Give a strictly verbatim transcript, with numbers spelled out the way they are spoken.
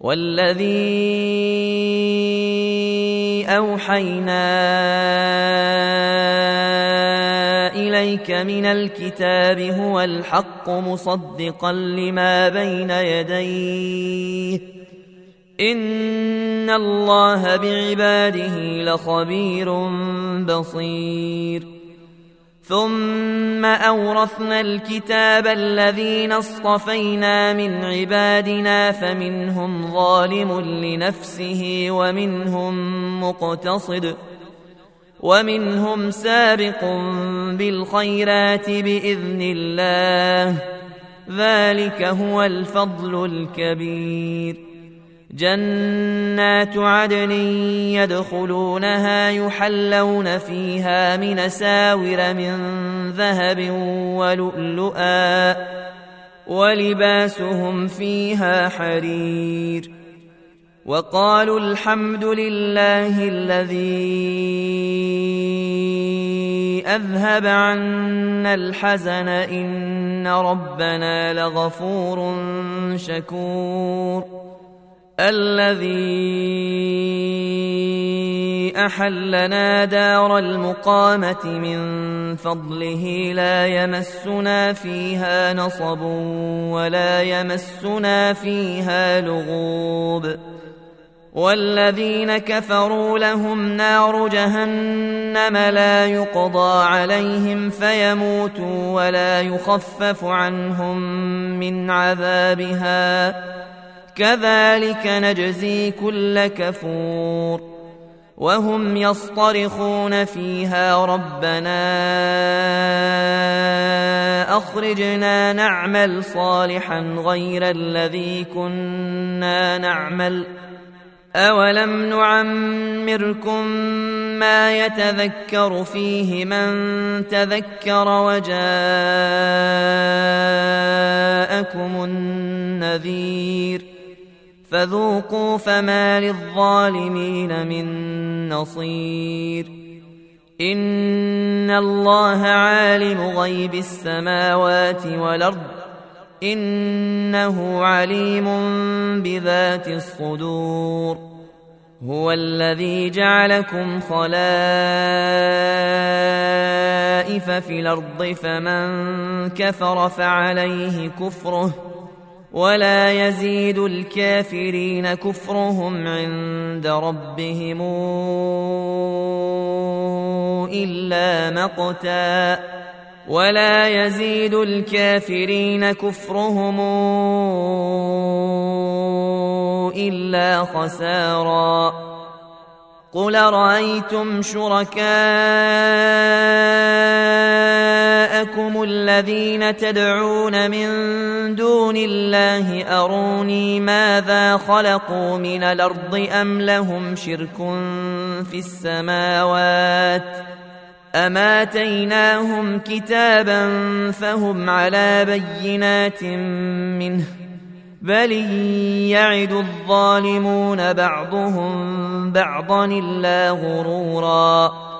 والذي أوحينا إليك من الكتاب هو الحق مصدقا لما بين يديه إن الله بعباده لخبير بصير ثم أورثنا الكتاب الذين اصطفينا من عبادنا فمنهم ظالم لنفسه ومنهم مقتصد ومنهم سابق بالخيرات بإذن الله ذلك هو الفضل الكبير جنات عدن يدخلونها يحلون فيها من ساور من ذهب ولؤلؤا ولباسهم فيها حرير وقالوا الحمد لله الذي أذهب عنا الحزن إن ربنا لغفور شكور الذي أحلنا دار المقامة من فضله لا يمسنا فيها نصب ولا يمسنا فيها لغوب والذين كفروا لهم نار جهنم لا يقضى عليهم فيموتوا ولا يخفف عنهم من عذابها كذلك نجزي كل كفور وهم يصطرخون فيها ربنا أخرجنا نعمل صالحا غير الذي كنا نعمل أولم نعمركم ما يتذكر فيه من تذكر وجاءكم النذير فذوقوا فما للظالمين من نصير إن الله عالم غيب السماوات والأرض إنه عليم بذات الصدور هو الذي جعلكم خلائف في الأرض فمن كفر فعليه كفره ولا يزيد الكافرين كفرهم عند ربهم إلا مقتا ولا يزيد الكافرين كفرهم إلا خسارا قل رأيتم شركاءكم الذين تدعون من دون الله أروني ماذا خلقوا من الأرض أم لهم شرك في السماوات أم آتيناهم كتابا فهم على بينات منه بل يعد الظالمون بعضهم بعضا إلا غرورا